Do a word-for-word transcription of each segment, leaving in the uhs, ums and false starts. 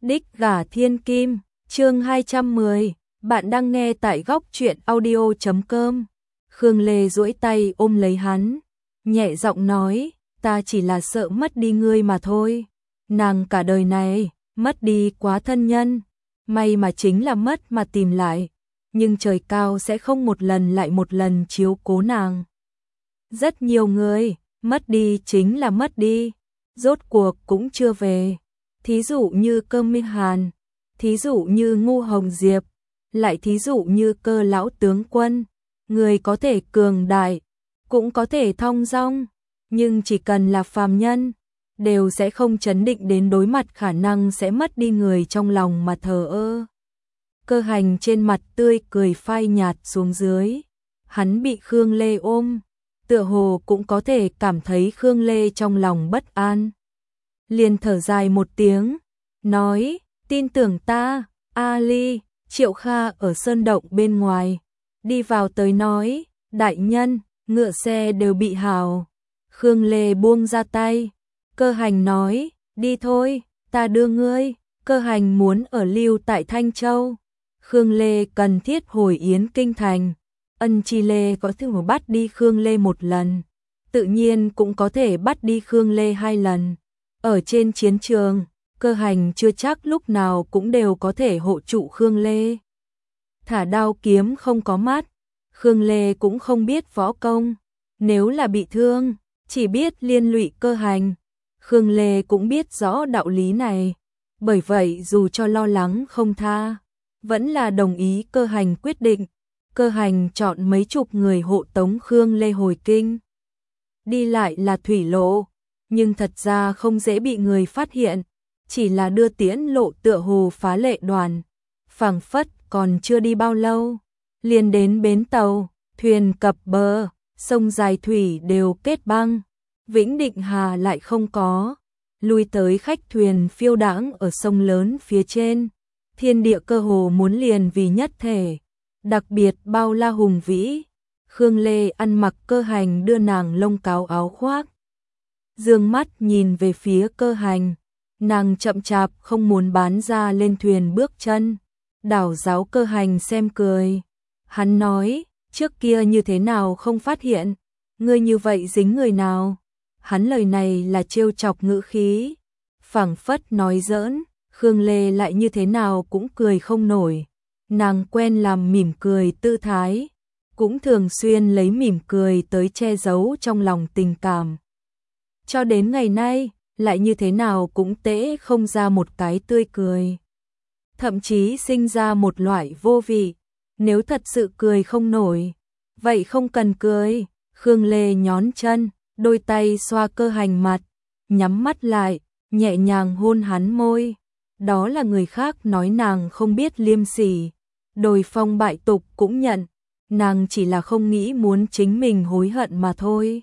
Đích gả thiên kim, chương hai trăm mười, bạn đang nghe tại góc truyện audio chấm com. Khương Lê duỗi tay ôm lấy hắn, nhẹ giọng nói, ta chỉ là sợ mất đi ngươi mà thôi. Nàng cả đời này, mất đi quá thân nhân, may mà chính là mất mà tìm lại, nhưng trời cao sẽ không một lần lại một lần chiếu cố nàng. Rất nhiều người, mất đi chính là mất đi, rốt cuộc cũng chưa về. Thí dụ như Cơ Minh Hàn, thí dụ như Ngu Hồng Diệp, lại thí dụ như Cơ lão tướng quân, người có thể cường đại, cũng có thể thong dong, nhưng chỉ cần là phàm nhân, đều sẽ không chấn định đến đối mặt khả năng sẽ mất đi người trong lòng mà thờ ơ. Cơ Hành trên mặt tươi cười phai nhạt xuống dưới, hắn bị Khương Lê ôm, tựa hồ cũng có thể cảm thấy Khương Lê trong lòng bất an. Liền thở dài một tiếng, nói, tin tưởng ta, Ali. Triệu Kha ở sơn động bên ngoài, đi vào tới nói, đại nhân, ngựa xe đều bị hào. Khương Lê buông ra tay, Cơ Hành nói, đi thôi, ta đưa ngươi. Cơ Hành muốn ở lưu tại Thanh Châu, Khương Lê cần thiết hồi yến kinh thành. Ân Chi Lê có thể bắt đi Khương Lê một lần, tự nhiên cũng có thể bắt đi Khương Lê hai lần. Ở trên chiến trường, Cơ Hành chưa chắc lúc nào cũng đều có thể hộ trụ Khương Lê. Thả đao kiếm không có mắt, Khương Lê cũng không biết võ công, nếu là bị thương, chỉ biết liên lụy Cơ Hành. Khương Lê cũng biết rõ đạo lý này, bởi vậy dù cho lo lắng không tha, vẫn là đồng ý Cơ Hành quyết định. Cơ Hành chọn mấy chục người hộ tống Khương Lê hồi kinh. Đi lại là thủy lộ, nhưng thật ra không dễ bị người phát hiện, chỉ là đưa tiễn lộ tựa hồ phá lệ đoàn. Phảng phất còn chưa đi bao lâu, liền đến bến tàu, thuyền cập bờ, sông dài thủy đều kết băng, Vĩnh Định Hà lại không có, lui tới khách thuyền phiêu đãng ở sông lớn phía trên, thiên địa cơ hồ muốn liền vì nhất thể, đặc biệt bao la hùng vĩ. Khương Lê ăn mặc Cơ Hành đưa nàng lông cáo áo khoác, dương mắt nhìn về phía Cơ Hành, nàng chậm chạp không muốn bán ra lên thuyền bước chân. Đảo giáo Cơ Hành xem cười, hắn nói, trước kia như thế nào không phát hiện, ngươi như vậy dính người nào. Hắn lời này là trêu chọc ngữ khí, phảng phất nói giỡn. Khương Lê lại như thế nào cũng cười không nổi, nàng quen làm mỉm cười tư thái, cũng thường xuyên lấy mỉm cười tới che giấu trong lòng tình cảm. Cho đến ngày nay, lại như thế nào cũng tễ không ra một cái tươi cười, thậm chí sinh ra một loại vô vị. Nếu thật sự cười không nổi, vậy không cần cười. Khương Lê nhón chân, đôi tay xoa Cơ Hành mặt, nhắm mắt lại, nhẹ nhàng hôn hắn môi. Đó là người khác nói nàng không biết liêm sỉ, đồi phong bại tục cũng nhận, nàng chỉ là không nghĩ muốn chính mình hối hận mà thôi.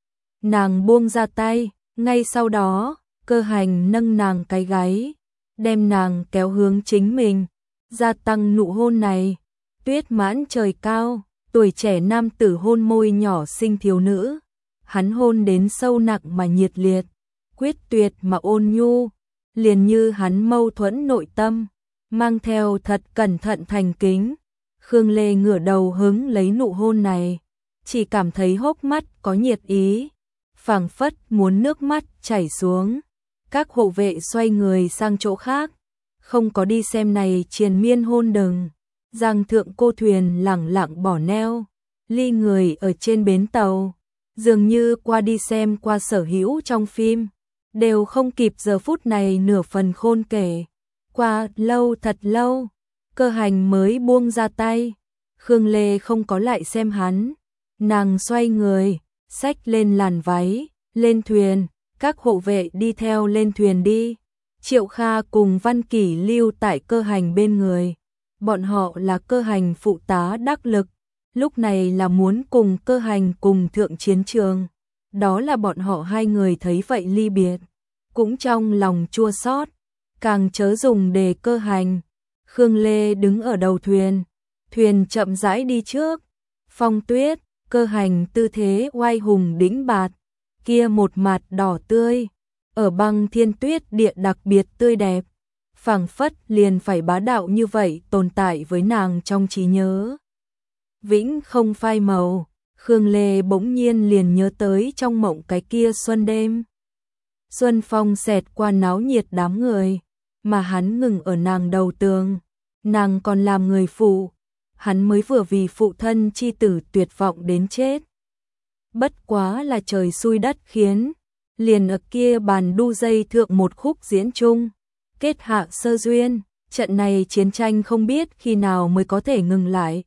Nàng buông ra tay, ngay sau đó, Cơ Hành nâng nàng cái gáy, đem nàng kéo hướng chính mình, gia tăng nụ hôn này. Tuyết mãn trời cao, tuổi trẻ nam tử hôn môi nhỏ xinh thiếu nữ, hắn hôn đến sâu nặng mà nhiệt liệt, quyết tuyệt mà ôn nhu, liền như hắn mâu thuẫn nội tâm, mang theo thật cẩn thận thành kính. Khương Lê ngửa đầu hứng lấy nụ hôn này, chỉ cảm thấy hốc mắt có nhiệt ý, phảng phất muốn nước mắt chảy xuống. Các hộ vệ xoay người sang chỗ khác, không có đi xem này triền miên hôn đừng. Giang thượng cô thuyền lẳng lặng bỏ neo, ly người ở trên bến tàu, dường như qua đi xem qua sở hữu trong phim, đều không kịp giờ phút này nửa phần khôn kể. Qua lâu thật lâu, Cơ Hành mới buông ra tay. Khương Lê không có lại xem hắn, nàng xoay người, xách lên làn váy, lên thuyền. Các hộ vệ đi theo lên thuyền đi. Triệu Kha cùng Văn Kỷ lưu tại Cơ Hành bên người, bọn họ là Cơ Hành phụ tá đắc lực, lúc này là muốn cùng Cơ Hành cùng thượng chiến trường. Đó là bọn họ hai người thấy vậy ly biệt, cũng trong lòng chua xót, càng chớ dùng để Cơ Hành. Khương Lê đứng ở đầu thuyền, thuyền chậm rãi đi trước, phong tuyết, Cơ Hành tư thế oai hùng đĩnh bạt, kia một mặt đỏ tươi, ở băng thiên tuyết địa đặc biệt tươi đẹp, phảng phất liền phải bá đạo như vậy tồn tại với nàng trong trí nhớ. Vĩnh không phai màu, Khương Lê bỗng nhiên liền nhớ tới trong mộng cái kia xuân đêm. Xuân phong xẹt qua náo nhiệt đám người, mà hắn ngừng ở nàng đầu tường, nàng còn làm người phụ, hắn mới vừa vì phụ thân chi tử tuyệt vọng đến chết. Bất quá là trời xui đất khiến, liền ở kia bàn đu dây thượng một khúc diễn chung, kết hạ sơ duyên, trận này chiến tranh không biết khi nào mới có thể ngừng lại.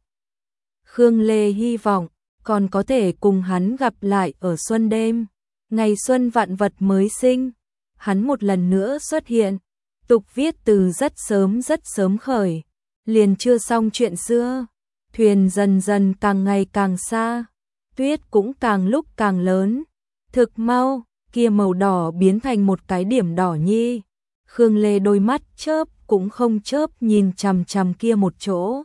Khương Lê hy vọng còn có thể cùng hắn gặp lại ở xuân đêm, ngày xuân vạn vật mới sinh, hắn một lần nữa xuất hiện. Tục viết từ rất sớm rất sớm khởi, liền chưa xong chuyện xưa, thuyền dần dần càng ngày càng xa, tuyết cũng càng lúc càng lớn, thực mau, kia màu đỏ biến thành một cái điểm đỏ nhi. Khương Lê đôi mắt chớp cũng không chớp nhìn chằm chằm kia một chỗ.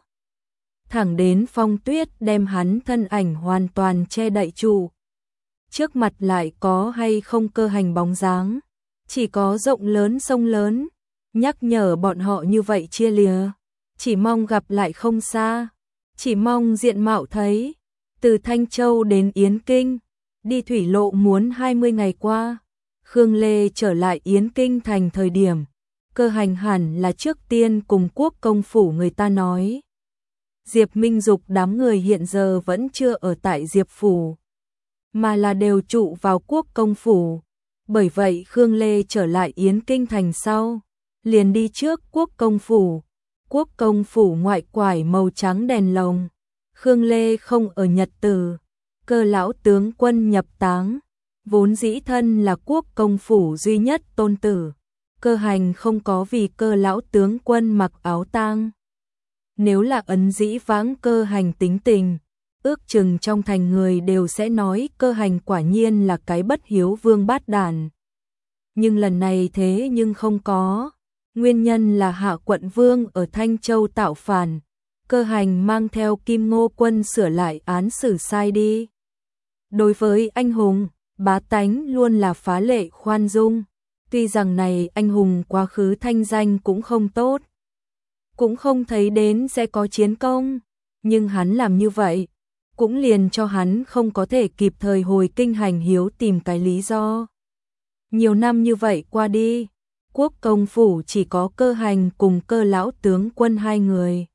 Thẳng đến phong tuyết đem hắn thân ảnh hoàn toàn che đậy trụ. Trước mặt lại có hay không cơ hành bóng dáng, chỉ có rộng lớn sông lớn, nhắc nhở bọn họ như vậy chia lìa, chỉ mong gặp lại không xa, chỉ mong diện mạo thấy. Từ Thanh Châu đến Yến Kinh, đi thủy lộ muốn hai mươi ngày qua. Khương Lê trở lại Yến Kinh thành thời điểm, cơ hành hẳn là trước tiên cùng Quốc công phủ người ta nói. Diệp Minh Dục đám người hiện giờ vẫn chưa ở tại Diệp phủ, mà là đều trụ vào Quốc công phủ. Bởi vậy Khương Lê trở lại Yến Kinh thành sau, liền đi trước Quốc công phủ. Quốc công phủ ngoại quải màu trắng đèn lồng. Khương Lê không ở nhật tử, Cơ lão tướng quân nhập táng, vốn dĩ thân là Quốc công phủ duy nhất tôn tử, Cơ hành không có vì Cơ lão tướng quân mặc áo tang. Nếu là ấn dĩ vãng Cơ hành tính tình, ước chừng trong thành người đều sẽ nói Cơ hành quả nhiên là cái bất hiếu vương bát đàn. Nhưng lần này thế nhưng không có, nguyên nhân là Hạ quận vương ở Thanh Châu tạo phản, Cơ hành mang theo Kim Ngô quân sửa lại án xử sai đi. Đối với anh hùng, bá tánh luôn là phá lệ khoan dung, tuy rằng này anh hùng quá khứ thanh danh cũng không tốt, cũng không thấy đến sẽ có chiến công, nhưng hắn làm như vậy, cũng liền cho hắn không có thể kịp thời hồi kinh hành hiếu tìm cái lý do. Nhiều năm như vậy qua đi, Quốc công phủ chỉ có Cơ hành cùng Cơ lão tướng quân hai người.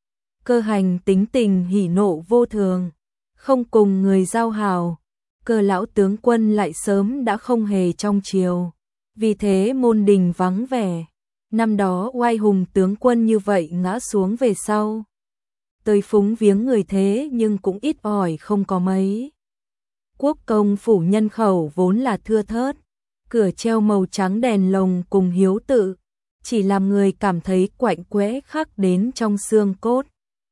Cơ hành tính tình hỉ nộ vô thường, không cùng người giao hảo, Cơ lão tướng quân lại sớm đã không hề trong triều, vì thế môn đình vắng vẻ. Năm đó oai hùng tướng quân như vậy ngã xuống về sau, tới phúng viếng người thế nhưng cũng ít ỏi không có mấy. Quốc công phủ nhân khẩu vốn là thưa thớt, cửa treo màu trắng đèn lồng cùng hiếu tự, chỉ làm người cảm thấy quạnh quẽ khắc đến trong xương cốt.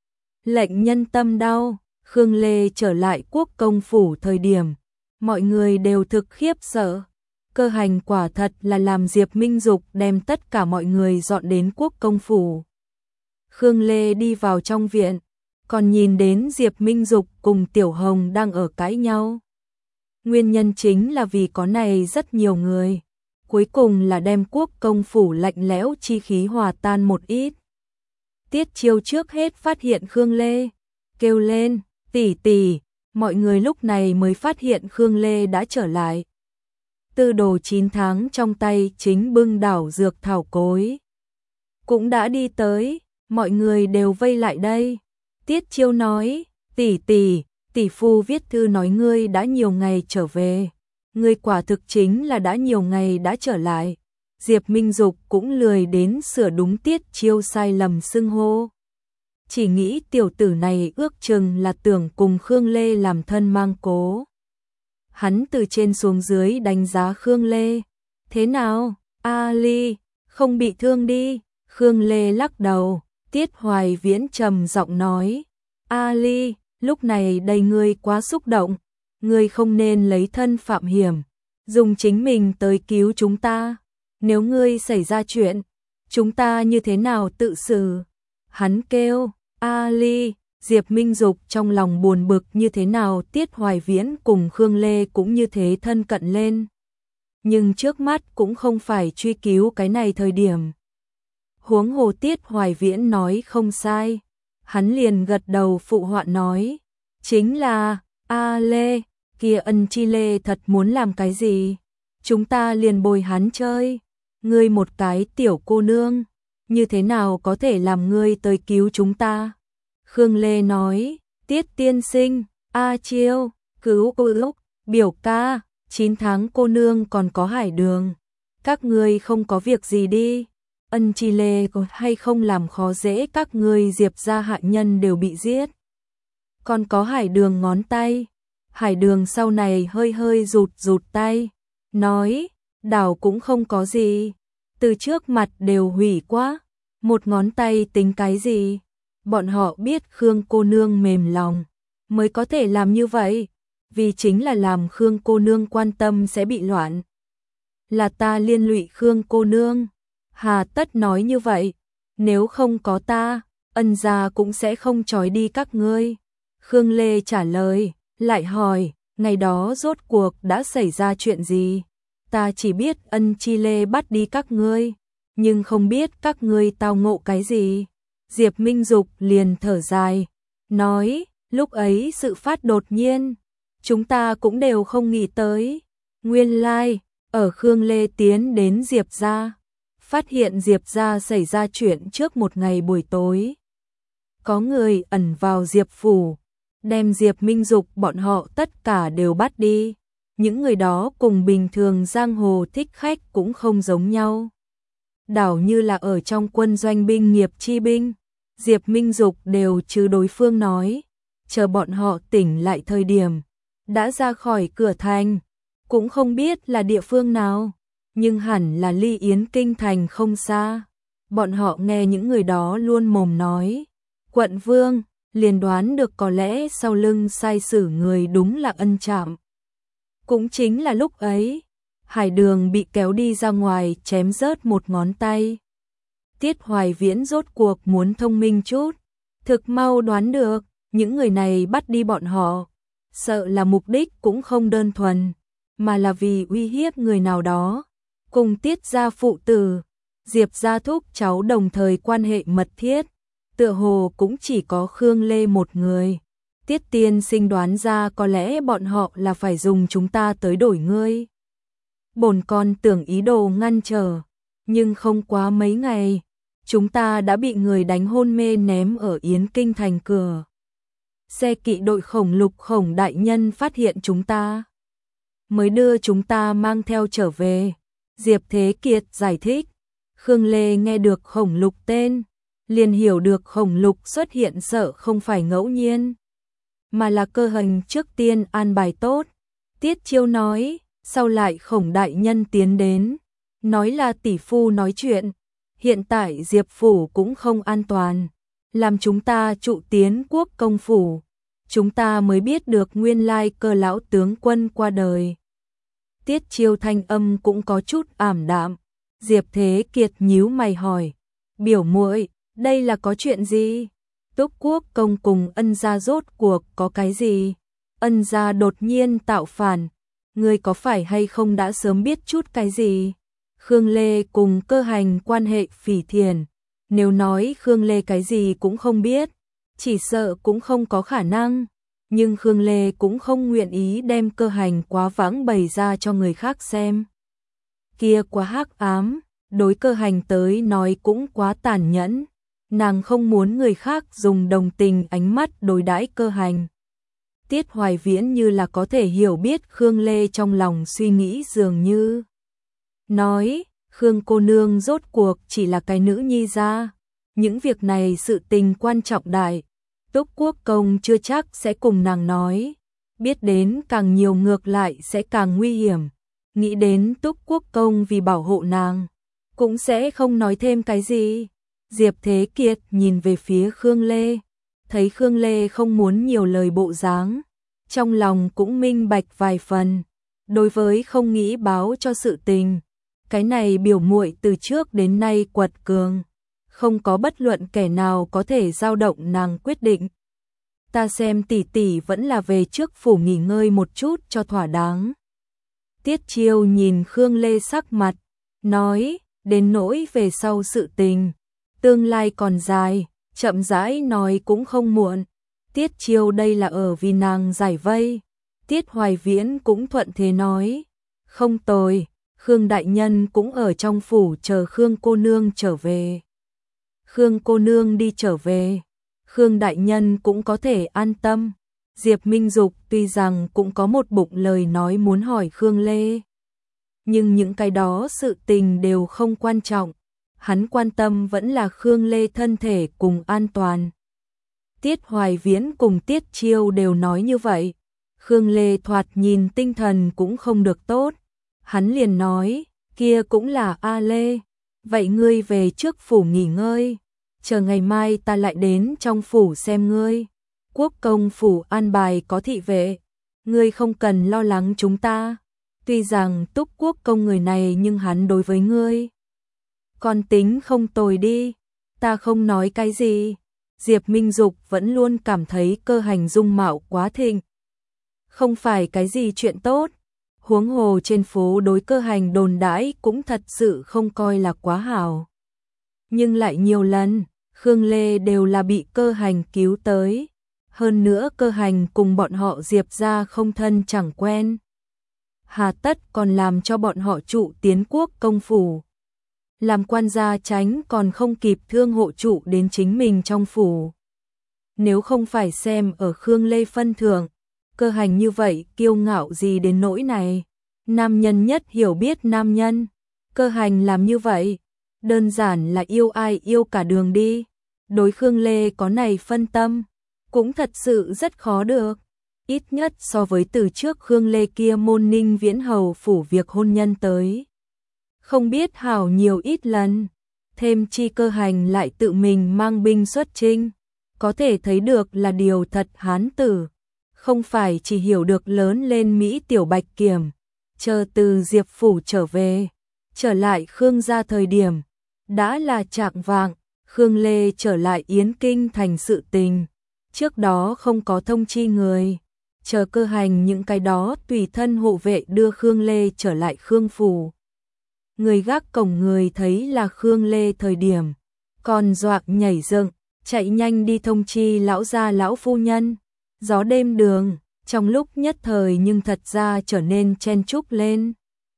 Lệnh nhân tâm đau. Khương Lê trở lại Quốc công phủ thời điểm, mọi người đều thực khiếp sợ. Cơ hành quả thật là làm Diệp Minh Dục đem tất cả mọi người dọn đến Quốc công phủ. Khương Lê đi vào trong viện, còn nhìn đến Diệp Minh Dục cùng Tiểu Hồng đang ở cãi nhau. Nguyên nhân chính là vì có này rất nhiều người, cuối cùng là đem Quốc công phủ lạnh lẽo chi khí hòa tan một ít. Tiết Chiêu trước hết phát hiện Khương Lê, kêu lên, tỷ tỷ, mọi người lúc này mới phát hiện Khương Lê đã trở lại. Tư đồ chín tháng trong tay chính bưng đảo dược thảo cối, cũng đã đi tới, mọi người đều vây lại đây. Tiết Chiêu nói, tỷ tỷ, tỷ phu viết thư nói ngươi đã nhiều ngày trở về, ngươi quả thực chính là đã nhiều ngày đã trở lại. Diệp Minh Dục cũng lười đến sửa đúng Tiết Chiêu sai lầm xưng hô. Chỉ nghĩ tiểu tử này ước chừng là tưởng cùng Khương Lê làm thân mang cố. Hắn từ trên xuống dưới đánh giá Khương Lê. Thế nào, A Ly, không bị thương đi? Khương Lê lắc đầu, Tiết Hoài Viễn trầm giọng nói. A Ly, lúc này đây ngươi quá xúc động, ngươi không nên lấy thân phạm hiểm, dùng chính mình tới cứu chúng ta. Nếu ngươi xảy ra chuyện, chúng ta như thế nào tự xử? Hắn kêu, A Ly, Diệp Minh Dục trong lòng buồn bực như thế nào Tiết Hoài Viễn cùng Khương Lê cũng như thế thân cận lên. Nhưng trước mắt cũng không phải truy cứu cái này thời điểm. Huống hồ Tiết Hoài Viễn nói không sai. Hắn liền gật đầu phụ họa nói. Chính là, A Lê, kia Ân Chi Lê thật muốn làm cái gì? Chúng ta liền bồi hắn chơi. Ngươi một cái tiểu cô nương, như thế nào có thể làm ngươi tới cứu chúng ta? Khương Lê nói, Tiết tiên sinh, A Chiêu, cứu cô ước, biểu ca, chín tháng cô nương còn có Hải Đường. Các ngươi không có việc gì đi. Ân Chi Lê có hay không làm khó dễ các ngươi, Diệp gia hạ nhân đều bị giết. Còn có Hải Đường ngón tay. Hải Đường sau này hơi hơi rụt rụt tay, nói, đảo cũng không có gì. Từ trước mặt đều hủy quá, một ngón tay tính cái gì? Bọn họ biết Khương cô nương mềm lòng, mới có thể làm như vậy, vì chính là làm Khương cô nương quan tâm sẽ bị loạn. Là ta liên lụy Khương cô nương, hà tất nói như vậy, nếu không có ta, Ân gia cũng sẽ không trói đi các ngươi. Khương Lê trả lời, lại hỏi, ngày đó rốt cuộc đã xảy ra chuyện gì? Ta chỉ biết Ân Chi Lê bắt đi các ngươi, nhưng không biết các ngươi tao ngộ cái gì. Diệp Minh Dục liền thở dài, nói, lúc ấy sự phát đột nhiên, chúng ta cũng đều không nghĩ tới. Nguyên lai, ở Khương Lê tiến đến Diệp gia, phát hiện Diệp gia xảy ra chuyện trước một ngày buổi tối. Có người ẩn vào Diệp phủ, đem Diệp Minh Dục bọn họ tất cả đều bắt đi. Những người đó cùng bình thường giang hồ thích khách cũng không giống nhau. Đảo như là ở trong quân doanh binh nghiệp chi binh, Diệp Minh Dục đều trừ đối phương nói, chờ bọn họ tỉnh lại thời điểm, đã ra khỏi cửa thành, cũng không biết là địa phương nào, nhưng hẳn là ly Yến Kinh thành không xa. Bọn họ nghe những người đó luôn mồm nói, quận vương, liền đoán được có lẽ sau lưng sai sử người đúng là Ân Trạm. Cũng chính là lúc ấy, Hải Đường bị kéo đi ra ngoài chém rớt một ngón tay. Tiết Hoài Viễn rốt cuộc muốn thông minh chút, thực mau đoán được, những người này bắt đi bọn họ, sợ là mục đích cũng không đơn thuần, mà là vì uy hiếp người nào đó. Cùng Tiết gia phụ tử, Diệp gia thúc cháu đồng thời quan hệ mật thiết, tựa hồ cũng chỉ có Khương Lê một người. Tiết tiên sinh đoán ra có lẽ bọn họ là phải dùng chúng ta tới đổi ngươi. Bổn con tưởng ý đồ ngăn trở, nhưng không quá mấy ngày, chúng ta đã bị người đánh hôn mê ném ở Yến Kinh thành cửa. Xe kỵ đội Khổng Lục Khổng đại nhân phát hiện chúng ta, mới đưa chúng ta mang theo trở về. Diệp Thế Kiệt giải thích. Khương Lê nghe được Khổng Lục tên, liền hiểu được Khổng Lục xuất hiện sợ không phải ngẫu nhiên, mà là cơ hành trước tiên an bài tốt. Tiết Chiêu nói, sau lại Khổng đại nhân tiến đến, nói là tỷ phu nói chuyện, hiện tại Diệp phủ cũng không an toàn, làm chúng ta trụ tiến quốc công phủ, chúng ta mới biết được nguyên lai Cơ lão tướng quân qua đời. Tiết Chiêu thanh âm cũng có chút ảm đạm. Diệp Thế Kiệt nhíu mày hỏi, biểu muội, đây là có chuyện gì? Túc Quốc công cùng Ân gia rốt cuộc có cái gì? Ân gia đột nhiên tạo phản, ngươi có phải hay không đã sớm biết chút cái gì? Khương Lê cùng Cơ hành quan hệ phỉ thiền, nếu nói Khương Lê cái gì cũng không biết, chỉ sợ cũng không có khả năng, nhưng Khương Lê cũng không nguyện ý đem Cơ hành quá vãng bày ra cho người khác xem. Kia quá hắc ám, đối Cơ hành tới nói cũng quá tàn nhẫn, nàng không muốn người khác dùng đồng tình ánh mắt đối đãi Cơ hành. Tiết Hoài Viễn như là có thể hiểu biết Khương Lê trong lòng suy nghĩ dường như. Nói, Khương cô nương rốt cuộc chỉ là cái nữ nhi gia, những việc này sự tình quan trọng đại, Túc Quốc công chưa chắc sẽ cùng nàng nói, biết đến càng nhiều ngược lại sẽ càng nguy hiểm. Nghĩ đến Túc Quốc công vì bảo hộ nàng, cũng sẽ không nói thêm cái gì. Diệp Thế Kiệt nhìn về phía Khương Lê, thấy Khương Lê không muốn nhiều lời bộ dáng, trong lòng cũng minh bạch vài phần. Đối với không nghĩ báo cho sự tình, cái này biểu muội từ trước đến nay quật cường, không có bất luận kẻ nào có thể dao động nàng quyết định. Ta xem tỷ tỷ vẫn là về trước phủ nghỉ ngơi một chút cho thỏa đáng. Tiết Chiêu nhìn Khương Lê sắc mặt, nói, đến nỗi về sau sự tình, tương lai còn dài, chậm rãi nói cũng không muộn. Tiết Chiêu đây là ở vì nàng giải vây. Tiết Hoài Viễn cũng thuận thế nói, không tồi, Khương đại nhân cũng ở trong phủ chờ Khương cô nương trở về. Khương cô nương đi trở về, Khương đại nhân cũng có thể an tâm. Diệp Minh Dục tuy rằng cũng có một bụng lời nói muốn hỏi Khương Lê, nhưng những cái đó sự tình đều không quan trọng, hắn quan tâm vẫn là Khương Lê thân thể cùng an toàn. Tiết Hoài Viễn cùng Tiết Chiêu đều nói như vậy. Khương Lê thoạt nhìn tinh thần cũng không được tốt, hắn liền nói, kia cũng là A Lê, vậy ngươi về trước phủ nghỉ ngơi, chờ ngày mai ta lại đến trong phủ xem ngươi. Quốc công phủ an bài có thị vệ, ngươi không cần lo lắng chúng ta. Tuy rằng Túc Quốc công người này nhưng hắn đối với ngươi còn tính không tồi đi, ta không nói cái gì. Diệp Minh Dục vẫn luôn cảm thấy Cơ Hành dung mạo quá thịnh, không phải cái gì chuyện tốt, huống hồ trên phố đối Cơ Hành đồn đãi cũng thật sự không coi là quá hảo. Nhưng lại nhiều lần, Khương Lê đều là bị Cơ Hành cứu tới, hơn nữa Cơ Hành cùng bọn họ Diệp ra không thân chẳng quen. Hà tất còn làm cho bọn họ trụ tiến quốc công phủ. Làm quan gia tránh còn không kịp thương hộ trụ đến chính mình trong phủ. Nếu không phải xem ở Khương Lê phân thượng, Cơ Hành như vậy kiêu ngạo gì đến nỗi này. Nam nhân nhất hiểu biết nam nhân, Cơ Hành làm như vậy, đơn giản là yêu ai yêu cả đường đi. Đối Khương Lê có này phân tâm, cũng thật sự rất khó được. Ít nhất so với từ trước Khương Lê kia môn Ninh Viễn hầu phủ việc hôn nhân tới, không biết hảo nhiều ít lần. Thêm chi Cơ Hành lại tự mình mang binh xuất chinh, có thể thấy được là điều thật hán tử, không phải chỉ hiểu được lớn lên Mỹ tiểu bạch kiểm. Chờ từ Diệp phủ trở về, trở lại Khương gia thời điểm, đã là chạng vạng. Khương Lê trở lại Yến Kinh thành sự tình, trước đó không có thông chi người, chờ Cơ Hành những cái đó tùy thân hộ vệ đưa Khương Lê trở lại Khương phủ. Người gác cổng người thấy là Khương Lê thời điểm, còn doạc nhảy dựng, chạy nhanh đi thông chi lão gia lão phu nhân. Gió đêm đường, trong lúc nhất thời nhưng thật ra trở nên chen chúc lên.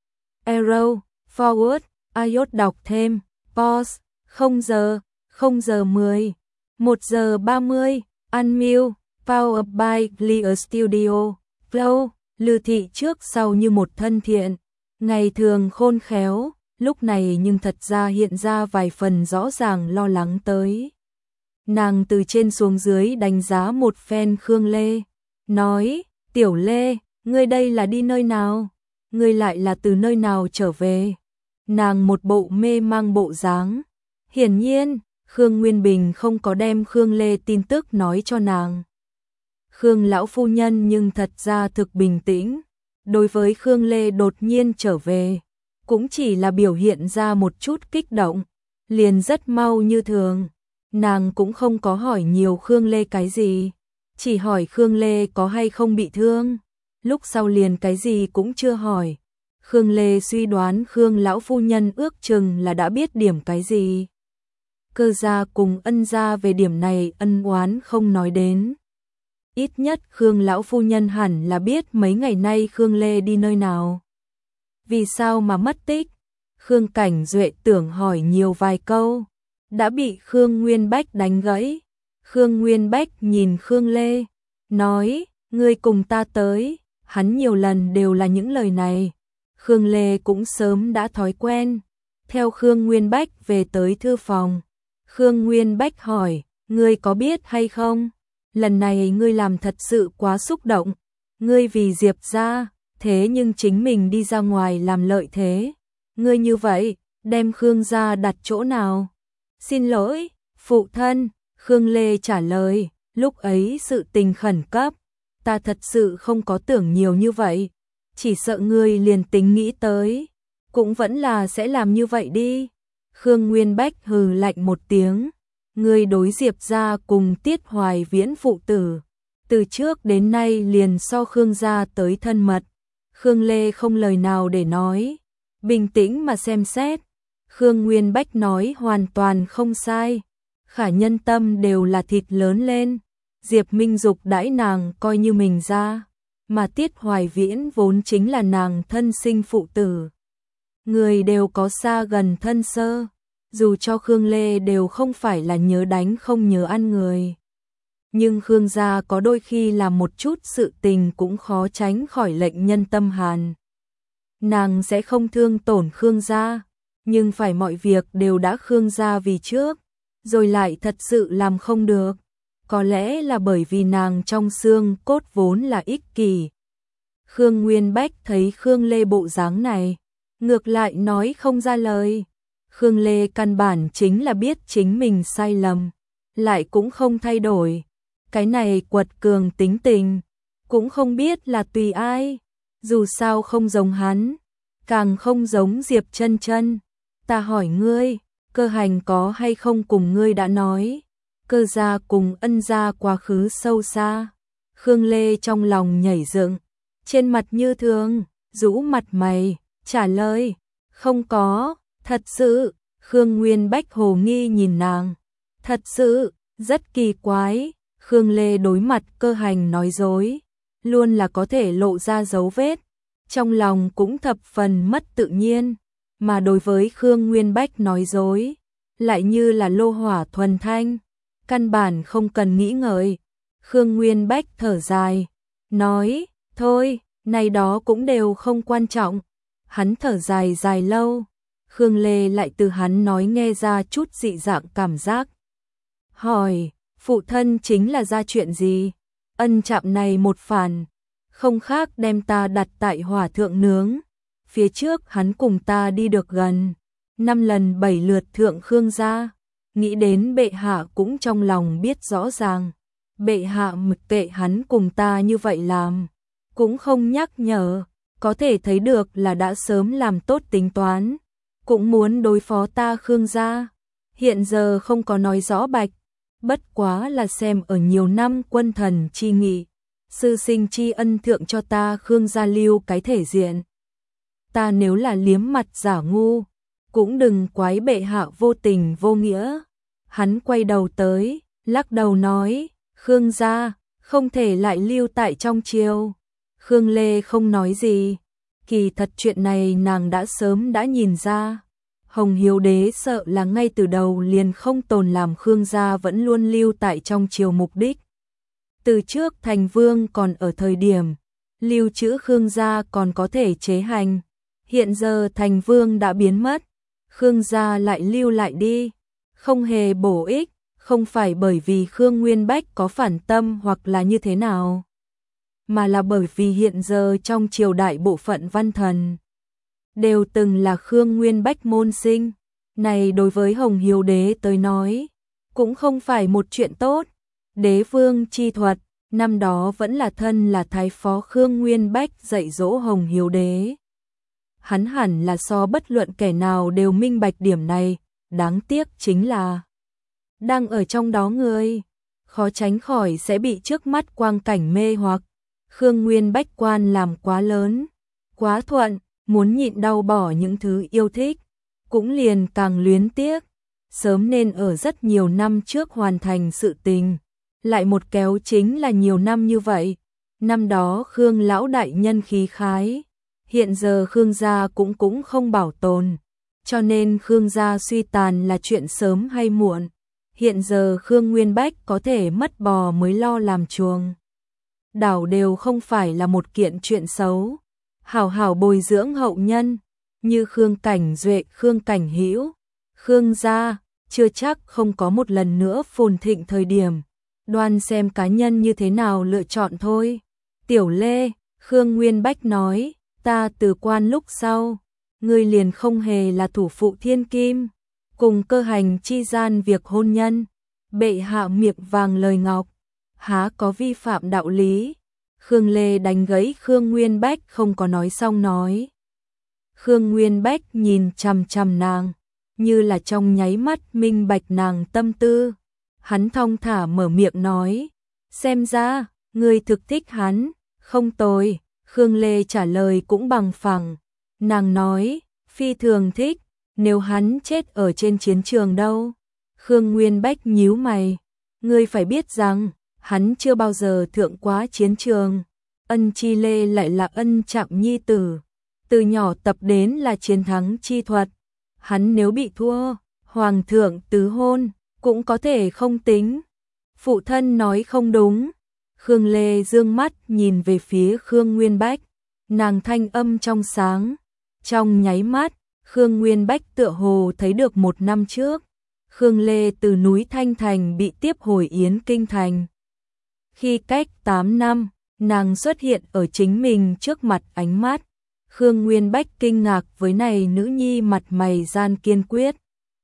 Arrow, forward, iốt đọc thêm, pause, không giờ, không giờ mười, một giờ ba mươi, unmute, power by Clear Studio, flow, Lư Thị trước sau như một thân thiện, ngày thường khôn khéo, lúc này nhưng thật ra hiện ra vài phần rõ ràng lo lắng tới. Nàng từ trên xuống dưới đánh giá một phen Khương Lê, nói, Tiểu Lê, ngươi đây là đi nơi nào? Ngươi lại là từ nơi nào trở về? Nàng một bộ mê mang bộ dáng. Hiển nhiên, Khương Nguyên Bình không có đem Khương Lê tin tức nói cho nàng. Khương lão phu nhân nhưng thật ra thực bình tĩnh, đối với Khương Lê đột nhiên trở về, cũng chỉ là biểu hiện ra một chút kích động, liền rất mau như thường. Nàng cũng không có hỏi nhiều Khương Lê cái gì, chỉ hỏi Khương Lê có hay không bị thương, lúc sau liền cái gì cũng chưa hỏi. Khương Lê suy đoán Khương lão phu nhân ước chừng là đã biết điểm cái gì. Cơ gia cùng Ân gia về điểm này ân oán không nói đến. Ít nhất Khương lão phu nhân hẳn là biết mấy ngày nay Khương Lê đi nơi nào, vì sao mà mất tích. Khương Cảnh Duệ tưởng hỏi nhiều vài câu, đã bị Khương Nguyên Bách đánh gãy. Khương Nguyên Bách nhìn Khương Lê, nói, ngươi cùng ta tới. Hắn nhiều lần đều là những lời này, Khương Lê cũng sớm đã thói quen. Theo Khương Nguyên Bách về tới thư phòng, Khương Nguyên Bách hỏi, ngươi có biết hay không, lần này ngươi làm thật sự quá xúc động, ngươi vì Diệp gia, thế nhưng chính mình đi ra ngoài làm lợi thế, ngươi như vậy, đem Khương gia đặt chỗ nào? Xin lỗi, phụ thân, Khương Lê trả lời, lúc ấy sự tình khẩn cấp, ta thật sự không có tưởng nhiều như vậy, chỉ sợ ngươi liền tính nghĩ tới, cũng vẫn là sẽ làm như vậy đi. Khương Nguyên Bách hừ lạnh một tiếng, ngươi đối Diệp gia cùng Tiết Hoài Viễn phụ tử, từ trước đến nay liền so Khương gia tới thân mật. Khương Lê không lời nào để nói, bình tĩnh mà xem xét. Khương Nguyên Bách nói hoàn toàn không sai. Khả Nhân Tâm đều là thịt lớn lên. Diệp Minh Dục đãi nàng coi như mình ra. Mà Tiết Hoài Viễn vốn chính là nàng thân sinh phụ tử. Người đều có xa gần thân sơ. Dù cho Khương Lê đều không phải là nhớ đánh không nhớ ăn người. Nhưng Khương gia có đôi khi làm một chút sự tình cũng khó tránh khỏi lệnh nhân tâm hàn. Nàng sẽ không thương tổn Khương gia, nhưng phải mọi việc đều đã Khương gia vì trước, rồi lại thật sự làm không được. Có lẽ là bởi vì nàng trong xương cốt vốn là ích kỷ. Khương Nguyên Bách thấy Khương Lê bộ dáng này, ngược lại nói không ra lời. Khương Lê căn bản chính là biết chính mình sai lầm, lại cũng không thay đổi. Cái này quật cường tính tình, cũng không biết là tùy ai, dù sao không giống hắn, càng không giống Diệp Chân Chân. Ta hỏi ngươi, Cơ Hành có hay không cùng ngươi đã nói, Cơ gia cùng Ân gia quá khứ sâu xa. Khương Lê trong lòng nhảy dựng, trên mặt như thường, rũ mặt mày, trả lời, không có, thật sự. Khương Nguyên Bách hồ nghi nhìn nàng, thật sự, rất kỳ quái. Khương Lê đối mặt Cơ Hành nói dối, luôn là có thể lộ ra dấu vết, trong lòng cũng thập phần mất tự nhiên, mà đối với Khương Nguyên Bách nói dối, lại như là lô hỏa thuần thanh, căn bản không cần nghĩ ngợi. Khương Nguyên Bách thở dài, nói, thôi, này đó cũng đều không quan trọng. Hắn thở dài dài lâu, Khương Lê lại từ hắn nói nghe ra chút dị dạng cảm giác. Hỏi, phụ thân chính là ra chuyện gì? Ân Trạm này một phản, không khác đem ta đặt tại hỏa thượng nướng. Phía trước hắn cùng ta đi được gần năm lần bảy lượt thượng Khương gia, nghĩ đến bệ hạ cũng trong lòng biết rõ ràng. Bệ hạ mực tệ hắn cùng ta như vậy làm, cũng không nhắc nhở, có thể thấy được là đã sớm làm tốt tính toán, cũng muốn đối phó ta Khương gia. Hiện giờ không có nói rõ bạch, bất quá là xem ở nhiều năm quân thần chi nghị, sư sinh chi ân thượng cho ta Khương gia lưu cái thể diện. Ta nếu là liếm mặt giả ngu, cũng đừng quái bệ hạ vô tình vô nghĩa. Hắn quay đầu tới, lắc đầu nói, Khương gia không thể lại lưu tại trong triều. Khương Lê không nói gì, kỳ thật chuyện này nàng đã sớm đã nhìn ra. Hồng Hiếu Đế sợ là ngay từ đầu liền không tồn làm Khương gia vẫn luôn lưu tại trong triều mục đích. Từ trước Thành Vương còn ở thời điểm, lưu trữ Khương gia còn có thể chế hành. Hiện giờ Thành Vương đã biến mất, Khương gia lại lưu lại đi, không hề bổ ích, không phải bởi vì Khương Nguyên Bách có phản tâm hoặc là như thế nào, mà là bởi vì hiện giờ trong triều đại bộ phận văn thần đều từng là Khương Nguyên Bách môn sinh. Này đối với Hồng Hiếu Đế tới nói, cũng không phải một chuyện tốt. Đế vương chi thuật, năm đó vẫn là thân là thái phó Khương Nguyên Bách dạy dỗ Hồng Hiếu Đế. Hắn hẳn là so bất luận kẻ nào đều minh bạch điểm này, đáng tiếc chính là đang ở trong đó người, khó tránh khỏi sẽ bị trước mắt quang cảnh mê hoặc. Khương Nguyên Bách quan làm quá lớn, quá thuận, muốn nhịn đau bỏ những thứ yêu thích, cũng liền càng luyến tiếc, sớm nên ở rất nhiều năm trước hoàn thành sự tình, lại một kéo chính là nhiều năm như vậy. Năm đó Khương lão đại nhân khí khái, hiện giờ Khương gia cũng cũng không bảo tồn, cho nên Khương gia suy tàn là chuyện sớm hay muộn. Hiện giờ Khương Nguyên Bách có thể mất bò mới lo làm chuồng đảo đều không phải là một kiện chuyện xấu. Hảo hảo bồi dưỡng hậu nhân, như Khương Cảnh Duệ, Khương Cảnh Hữu, Khương gia, chưa chắc không có một lần nữa phồn thịnh thời điểm, đoan xem cá nhân như thế nào lựa chọn thôi. Tiểu Lê, Khương Nguyên Bách nói, ta từ quan lúc sau, ngươi liền không hề là thủ phụ thiên kim, cùng Cơ Hành chi gian việc hôn nhân, bệ hạ miệng vàng lời ngọc, há có vi phạm đạo lý. Khương Lê đánh gãy Khương Nguyên Bách không có nói xong nói. Khương Nguyên Bách nhìn chằm chằm nàng, như là trong nháy mắt minh bạch nàng tâm tư. Hắn thong thả mở miệng nói, xem ra, ngươi thực thích hắn, không tồi. Khương Lê trả lời cũng bằng phẳng, nàng nói, phi thường thích, Nếu hắn chết ở trên chiến trường đâu? Khương Nguyên Bách nhíu mày. Ngươi phải biết rằng, hắn chưa bao giờ thượng quá chiến trường. Ân Chi Lê lại là Ân Trạm nhi tử. Từ nhỏ tập đến là chiến thắng chi thuật. Hắn nếu bị thua, Hoàng thượng tứ hôn, cũng có thể không tính. Phụ thân nói không đúng. Khương Lê dương mắt nhìn về phía Khương Nguyên Bách. Nàng thanh âm trong sáng. Trong nháy mắt, Khương Nguyên Bách tựa hồ thấy được một năm trước. Khương Lê từ núi Thanh Thành bị tiếp hồi Yến Kinh Thành. Khi cách tám năm, nàng xuất hiện ở chính mình trước mặt ánh mắt. Khương Nguyên Bách kinh ngạc với này nữ nhi mặt mày gian kiên quyết.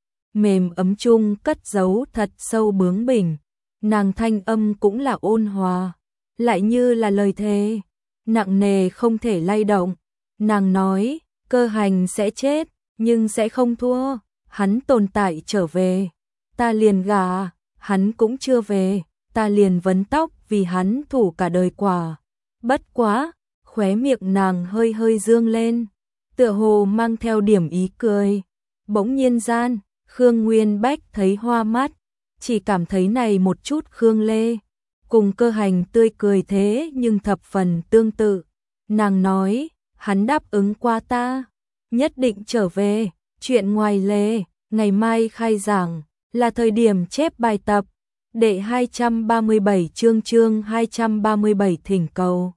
Mềm ấm chung cất giấu thật sâu bướng bỉnh. Nàng thanh âm cũng là ôn hòa, lại như là lời thề, nặng nề không thể lay động. Nàng nói, Cơ Hành sẽ chết, nhưng sẽ không thua, hắn tồn tại trở về. Ta liền gả, hắn cũng chưa về, ta liền vấn tóc vì hắn thủ cả đời quả. Bất quá, khóe miệng nàng hơi hơi dương lên, tựa hồ mang theo điểm ý cười. Bỗng nhiên gian, Khương Nguyên Bách thấy hoa mắt, chỉ cảm thấy này một chút Khương Lê, cùng Cơ Hành tươi cười thế nhưng thập phần tương tự. Nàng nói, hắn đáp ứng qua ta, nhất định trở về, chuyện ngoài lề, ngày mai khai giảng, là thời điểm chép bài tập. Đệ hai trăm ba mươi bảy chương chương hai trăm ba mươi bảy thỉnh cầu.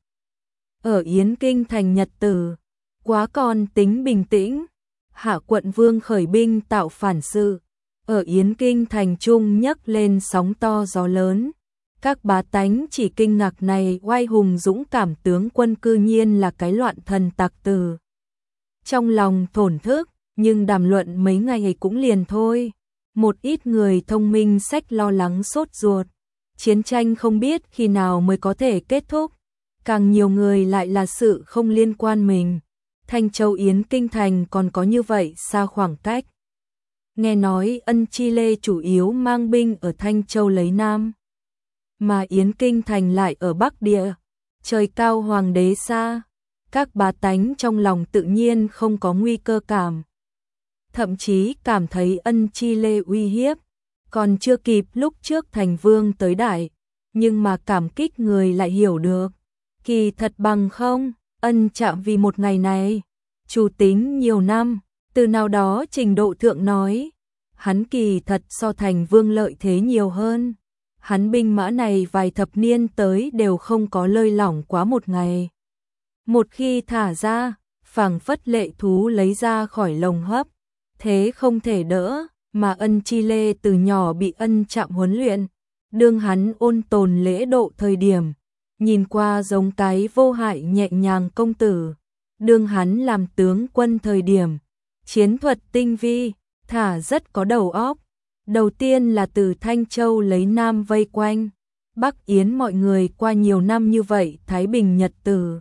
Ở Yến Kinh Thành nhật tử, quá còn tính bình tĩnh. Hạ quận vương khởi binh tạo phản sự, ở Yến Kinh Thành trung nhấc lên sóng to gió lớn. Các bá tánh chỉ kinh ngạc này oai hùng dũng cảm tướng quân cư nhiên là cái loạn thần tặc tử. Trong lòng thổn thức, nhưng đàm luận mấy ngày cũng liền thôi. Một ít người thông minh sách lo lắng sốt ruột. Chiến tranh không biết khi nào mới có thể kết thúc. Càng nhiều người lại là sự không liên quan mình. Thanh Châu Yến Kinh Thành còn có như vậy xa khoảng cách. Nghe nói Ân Chi Lê chủ yếu mang binh ở Thanh Châu lấy Nam. Mà Yến Kinh Thành lại ở Bắc Địa. Trời cao hoàng đế xa. Các bá tánh trong lòng tự nhiên không có nguy cơ cảm. Thậm chí cảm thấy Ân Chi Lê uy hiếp. Còn chưa kịp lúc trước thành vương tới đại. Nhưng mà cảm kích người lại hiểu được. Kỳ thật bằng không, Ân Trạm vì một ngày này. Chủ tính nhiều năm, từ nào đó trình độ thượng nói. Hắn kỳ thật so thành vương lợi thế nhiều hơn. Hắn binh mã này vài thập niên tới đều không có lơi lỏng quá một ngày. Một khi thả ra, phảng phất lệ thú lấy ra khỏi lồng hấp. Thế không thể đỡ, mà Ân Chi Lê từ nhỏ bị Ân Trạm huấn luyện. Đương hắn ôn tồn lễ độ thời điểm, nhìn qua giống cái vô hại nhẹ nhàng công tử. Đương hắn làm tướng quân thời điểm, chiến thuật tinh vi, thả rất có đầu óc. Đầu tiên là từ Thanh Châu lấy Nam vây quanh. Bắc Yến mọi người qua nhiều năm như vậy Thái Bình nhật tử.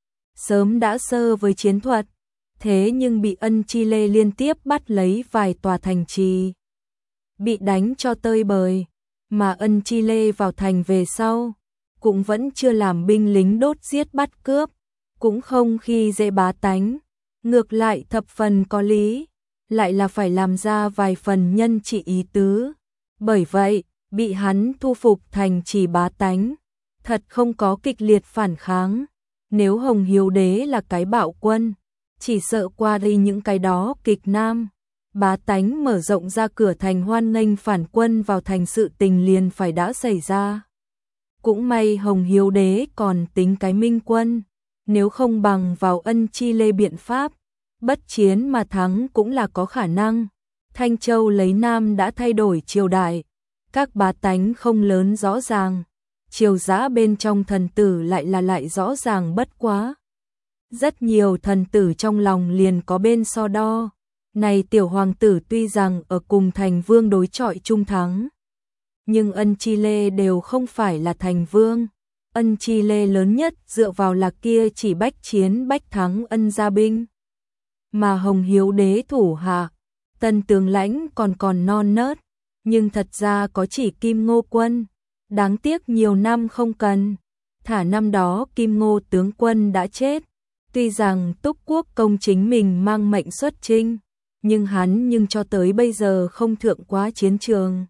Sớm đã sơ với chiến thuật. Thế nhưng bị Ân Chi Lê liên tiếp bắt lấy vài tòa thành trì. Bị đánh cho tơi bời. Mà Ân Chi Lê vào thành về sau. Cũng vẫn chưa làm binh lính đốt giết bắt cướp. Cũng không khi dễ bá tánh. Ngược lại thập phần có lý. Lại là phải làm ra vài phần nhân trị ý tứ. Bởi vậy, bị hắn thu phục thành trì bá tánh. Thật không có kịch liệt phản kháng. Nếu Hồng Hiếu Đế là cái bạo quân, chỉ sợ qua đi những cái đó kịch nam. Bá tánh mở rộng ra cửa thành hoan nghênh phản quân vào thành sự tình liền phải đã xảy ra. Cũng may Hồng Hiếu Đế còn tính cái minh quân. Nếu không bằng vào Ân Chi Lê biện pháp. Bất chiến mà thắng cũng là có khả năng. Thanh Châu lấy Nam đã thay đổi triều đại. Các bá tánh không lớn rõ ràng. Triều giã bên trong thần tử lại là lại rõ ràng bất quá. Rất nhiều thần tử trong lòng liền có bên so đo. Này tiểu hoàng tử tuy rằng ở cùng thành vương đối chọi trung thắng. Nhưng Ân Chi Lê đều không phải là thành vương. Ân Chi Lê lớn nhất dựa vào là kia chỉ bách chiến bách thắng Ân gia binh. Mà Hồng Hiếu Đế thủ hạ, Tân tướng lãnh còn còn non nớt, nhưng thật ra có chỉ Kim Ngô quân, đáng tiếc nhiều năm không cần, thả năm đó Kim Ngô tướng quân đã chết, tuy rằng Túc Quốc công chính mình mang mệnh xuất chinh, nhưng hắn nhưng cho tới bây giờ không thượng quá chiến trường.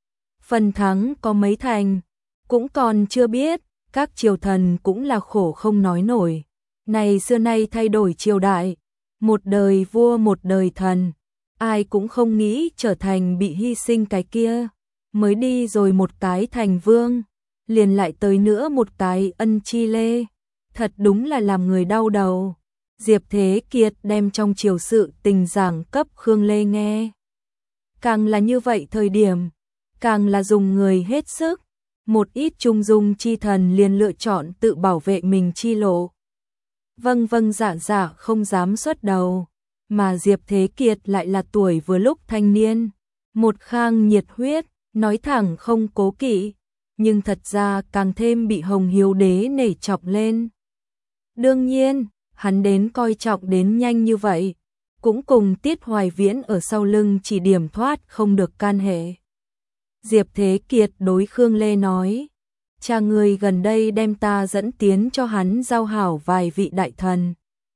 Phần thắng có mấy thành, cũng còn chưa biết, các triều thần cũng là khổ không nói nổi. Này xưa nay thay đổi triều đại, một đời vua một đời thần, ai cũng không nghĩ trở thành bị hy sinh cái kia, mới đi rồi một cái thành vương, liền lại tới nữa một cái ân chi lê, thật đúng là làm người đau đầu. Diệp Thế Kiệt đem trong triều sự tình giảng cấp Khương Lê nghe. Càng là như vậy thời điểm, càng là dùng người hết sức, một ít trung dung chi thần liền lựa chọn tự bảo vệ mình chi lộ. Vâng vâng dạ dạ không dám xuất đầu, mà Diệp Thế Kiệt lại là tuổi vừa lúc thanh niên, một khang nhiệt huyết, nói thẳng không cố kỵ, nhưng thật ra càng thêm bị Hồng Hiếu Đế nể trọng lên. Đương nhiên, hắn đến coi trọng đến nhanh như vậy, cũng cùng Tiết Hoài Viễn ở sau lưng chỉ điểm thoát không được can hệ. Diệp Thế Kiệt đối Khương Lê nói, cha người gần đây đem ta dẫn tiến cho hắn giao hảo vài vị đại thần.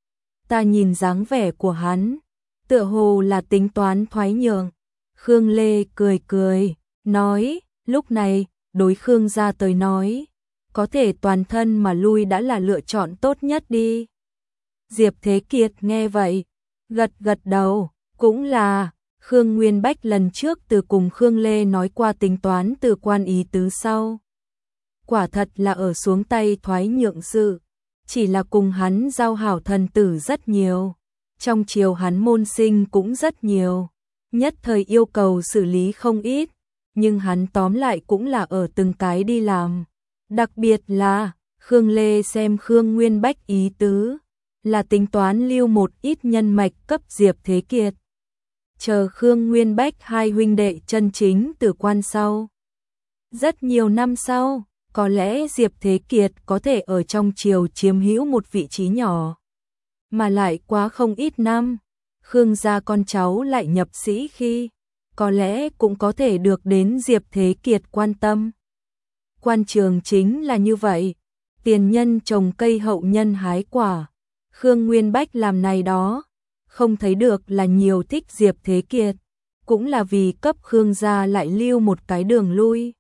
Ta nhìn dáng vẻ của hắn, tựa hồ là tính toán thoái nhượng. Khương Lê cười cười, nói, lúc này, đối Khương gia tới nói, có thể toàn thân mà lui đã là lựa chọn tốt nhất đi. Diệp Thế Kiệt nghe vậy, gật gật đầu, cũng là, Khương Nguyên Bách lần trước từ cùng Khương Lê nói qua tính toán từ quan ý tứ sau. Quả thật là ở xuống tay thoái nhượng sự, chỉ là cùng hắn giao hảo thần tử rất nhiều, trong triều hắn môn sinh cũng rất nhiều, nhất thời yêu cầu xử lý không ít, nhưng hắn tóm lại cũng là ở từng cái đi làm. Đặc biệt là, Khương Lê xem Khương Nguyên Bách ý tứ, là tính toán lưu một ít nhân mạch cấp Diệp Thế Kiệt. Chờ Khương Nguyên Bách hai huynh đệ chân chính từ quan sau. Rất nhiều năm sau, có lẽ Diệp Thế Kiệt có thể ở trong triều chiếm hữu một vị trí nhỏ. Mà lại quá không ít năm, Khương gia con cháu lại nhập sĩ khi, có lẽ cũng có thể được đến Diệp Thế Kiệt quan tâm. Quan trường chính là như vậy, tiền nhân trồng cây hậu nhân hái quả. Khương Nguyên Bách làm này đó, không thấy được là nhiều thích Diệp Thế Kiệt, cũng là vì cấp Khương gia lại lưu một cái đường lui.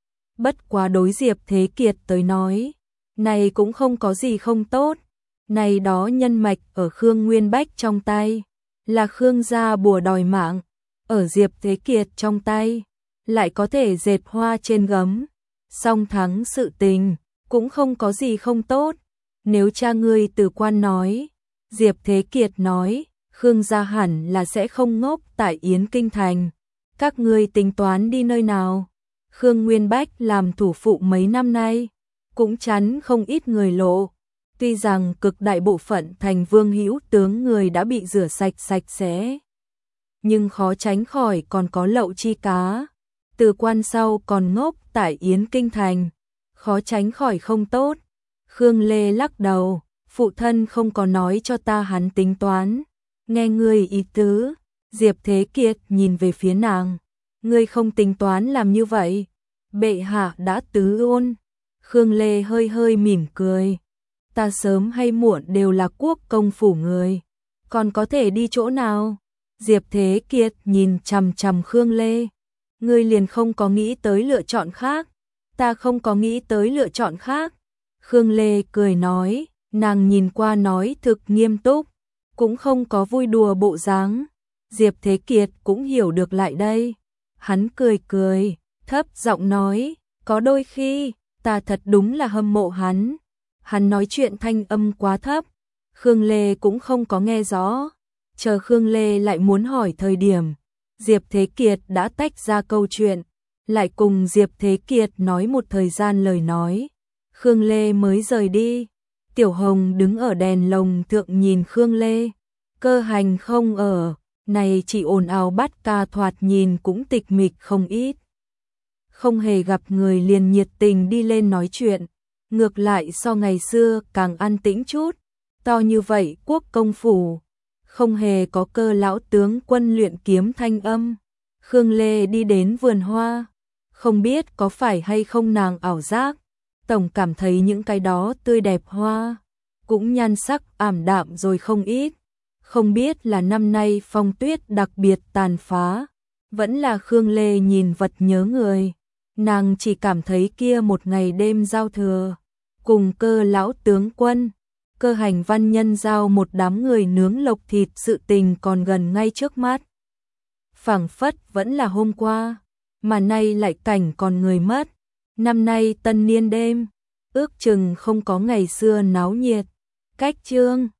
Bất quá đối Diệp Thế Kiệt tới nói, này cũng không có gì không tốt, này đó nhân mạch ở Khương Nguyên Bách trong tay, là Khương gia bùa đòi mạng, ở Diệp Thế Kiệt trong tay, lại có thể dệt hoa trên gấm, song thắng sự tình, cũng không có gì không tốt. Nếu cha ngươi từ quan nói, Diệp Thế Kiệt nói, Khương gia hẳn là sẽ không ngốc tại Yến Kinh Thành. Các ngươi tính toán đi nơi nào? Khương Nguyên Bách làm thủ phụ mấy năm nay, cũng chắn không ít người lộ. Tuy rằng cực đại bộ phận thành vương hữu tướng người đã bị rửa sạch sạch sẽ, nhưng khó tránh khỏi còn có lậu chi cá. Từ quan sau còn ngốc tại Yến Kinh Thành, khó tránh khỏi không tốt. Khương Lê lắc đầu, phụ thân không có nói cho ta hắn tính toán. Nghe ngươi ý tứ, Diệp Thế Kiệt nhìn về phía nàng. Ngươi không tính toán làm như vậy. Bệ hạ đã tứ ôn. Khương Lê hơi hơi mỉm cười. Ta sớm hay muộn đều là quốc công phủ người. Còn có thể đi chỗ nào? Diệp Thế Kiệt nhìn chằm chằm Khương Lê. Ngươi liền không có nghĩ tới lựa chọn khác. Ta không có nghĩ tới lựa chọn khác. Khương Lê cười nói, nàng nhìn qua nói thực nghiêm túc, cũng không có vui đùa bộ dáng. Diệp Thế Kiệt cũng hiểu được lại đây. Hắn cười cười, thấp giọng nói, có đôi khi, ta thật đúng là hâm mộ hắn. Hắn nói chuyện thanh âm quá thấp, Khương Lê cũng không có nghe rõ. Chờ Khương Lê lại muốn hỏi thời điểm, Diệp Thế Kiệt đã tách ra câu chuyện, lại cùng Diệp Thế Kiệt nói một thời gian lời nói. Khương Lê mới rời đi. Tiểu Hồng đứng ở đèn lồng thượng nhìn Khương Lê. Cơ Hành không ở, này chỉ ồn ào bắt ca thoạt nhìn cũng tịch mịch không ít. Không hề gặp người liền nhiệt tình đi lên nói chuyện. Ngược lại so ngày xưa càng an tĩnh chút. To như vậy quốc công phủ, không hề có Cơ lão tướng quân luyện kiếm thanh âm. Khương Lê đi đến vườn hoa, không biết có phải hay không nàng ảo giác, tổng cảm thấy những cái đó tươi đẹp hoa cũng nhan sắc ảm đạm rồi không ít. Không biết là năm nay phong tuyết đặc biệt tàn phá, vẫn là Khương Lê nhìn vật nhớ người. Nàng chỉ cảm thấy kia một ngày đêm giao thừa, cùng Cơ lão tướng quân, Cơ hành văn nhân giao một đám người nướng lộc thịt, sự tình còn gần ngay trước mắt. Phảng phất vẫn là hôm qua, mà nay lại cảnh còn người mất. Năm nay tân niên đêm, ước chừng không có ngày xưa náo nhiệt. Cách chương